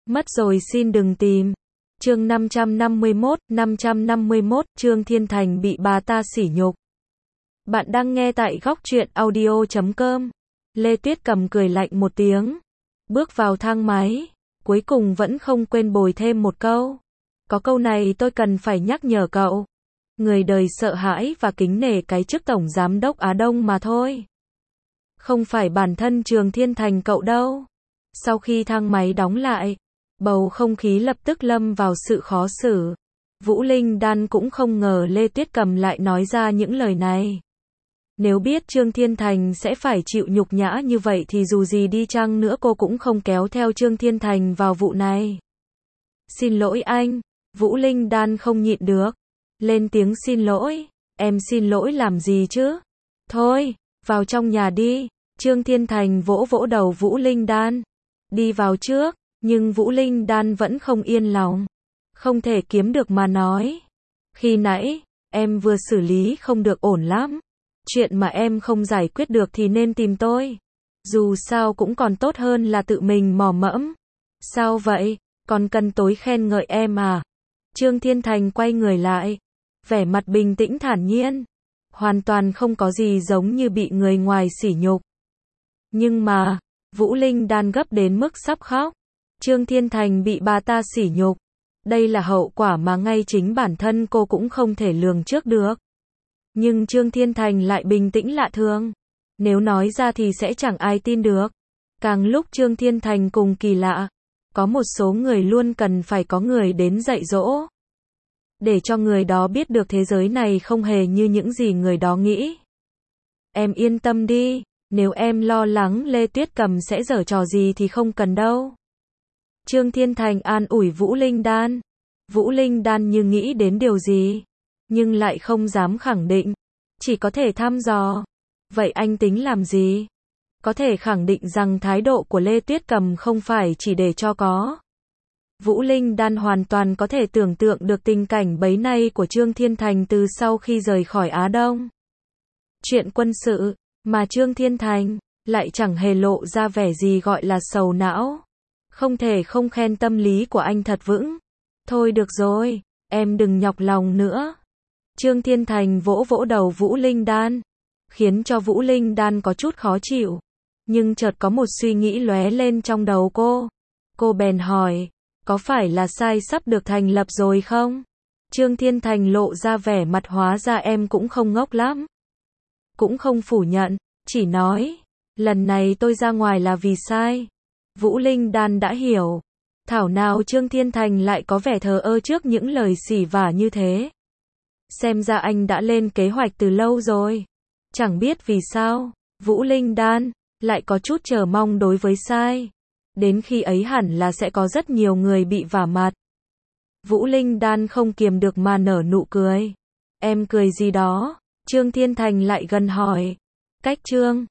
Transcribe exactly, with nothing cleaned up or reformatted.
Mất rồi xin đừng tìm. Chương năm trăm năm mươi mốt, năm trăm năm mươi mốt, Trương Thiên Thành bị bà ta sỉ nhục. Bạn đang nghe tại góc truyện audio chấm com. Lê Tuyết Cầm cười lạnh một tiếng, bước vào thang máy, cuối cùng vẫn không quên bồi thêm một câu. Có câu này tôi cần phải nhắc nhở cậu. Người đời sợ hãi và kính nể cái chức tổng giám đốc Á Đông mà thôi. Không phải bản thân Trương Thiên Thành cậu đâu. Sau khi thang máy đóng lại, bầu không khí lập tức lâm vào sự khó xử. Vũ Linh Đan cũng không ngờ Lê Tuyết Cầm lại nói ra những lời này. Nếu biết Trương Thiên Thành sẽ phải chịu nhục nhã như vậy thì dù gì đi chăng nữa cô cũng không kéo theo Trương Thiên Thành vào vụ này. Xin lỗi anh, Vũ Linh Đan không nhịn được. Lên tiếng xin lỗi, em xin lỗi làm gì chứ? Thôi, vào trong nhà đi. Trương Thiên Thành vỗ vỗ đầu Vũ Linh Đan. Đi vào trước, nhưng Vũ Linh Đan vẫn không yên lòng. Không thể kiếm được mà nói. Khi nãy, em vừa xử lý không được ổn lắm. Chuyện mà em không giải quyết được thì nên tìm tôi. Dù sao cũng còn tốt hơn là tự mình mò mẫm. Sao vậy, còn cần tối khen ngợi em à? Trương Thiên Thành quay người lại, vẻ mặt bình tĩnh thản nhiên. Hoàn toàn không có gì giống như bị người ngoài sỉ nhục. Nhưng mà, Vũ Linh Đan gấp đến mức sắp khóc. Trương Thiên Thành bị bà ta sỉ nhục. Đây là hậu quả mà ngay chính bản thân cô cũng không thể lường trước được. Nhưng Trương Thiên Thành lại bình tĩnh lạ thường. Nếu nói ra thì sẽ chẳng ai tin được. Càng lúc Trương Thiên Thành cùng kỳ lạ. Có một số người luôn cần phải có người đến dạy dỗ. Để cho người đó biết được thế giới này không hề như những gì người đó nghĩ. Em yên tâm đi, nếu em lo lắng Lê Tuyết Cầm sẽ giở trò gì thì không cần đâu. Trương Thiên Thành an ủi Vũ Linh Đan. Vũ Linh Đan như nghĩ đến điều gì, nhưng lại không dám khẳng định, chỉ có thể thăm dò. Vậy anh tính làm gì? Có thể khẳng định rằng thái độ của Lê Tuyết Cầm không phải chỉ để cho có. Vũ Linh Đan hoàn toàn có thể tưởng tượng được tình cảnh bấy nay của Trương Thiên Thành từ sau khi rời khỏi Á Đông. Chuyện quân sự, mà Trương Thiên Thành lại chẳng hề lộ ra vẻ gì gọi là sầu não. Không thể không khen tâm lý của anh thật vững. Thôi được rồi, em đừng nhọc lòng nữa. Trương Thiên Thành vỗ vỗ đầu Vũ Linh Đan, khiến cho Vũ Linh Đan có chút khó chịu. Nhưng chợt có một suy nghĩ lóe lên trong đầu cô. Cô bèn hỏi, có phải là sai sắp được thành lập rồi không? Trương Thiên Thành lộ ra vẻ mặt hóa ra em cũng không ngốc lắm. Cũng không phủ nhận, chỉ nói, lần này tôi ra ngoài là vì sai. Vũ Linh Đan đã hiểu. Thảo nào Trương Thiên Thành lại có vẻ thờ ơ trước những lời xỉ vả như thế. Xem ra anh đã lên kế hoạch từ lâu rồi. Chẳng biết vì sao, Vũ Linh Đan lại có chút chờ mong đối với sai. Đến khi ấy hẳn là sẽ có rất nhiều người bị vả mặt. Vũ Linh Đan không kiềm được mà nở nụ cười. Em cười gì đó? Trương Thiên Thành lại gần hỏi. Cách Trương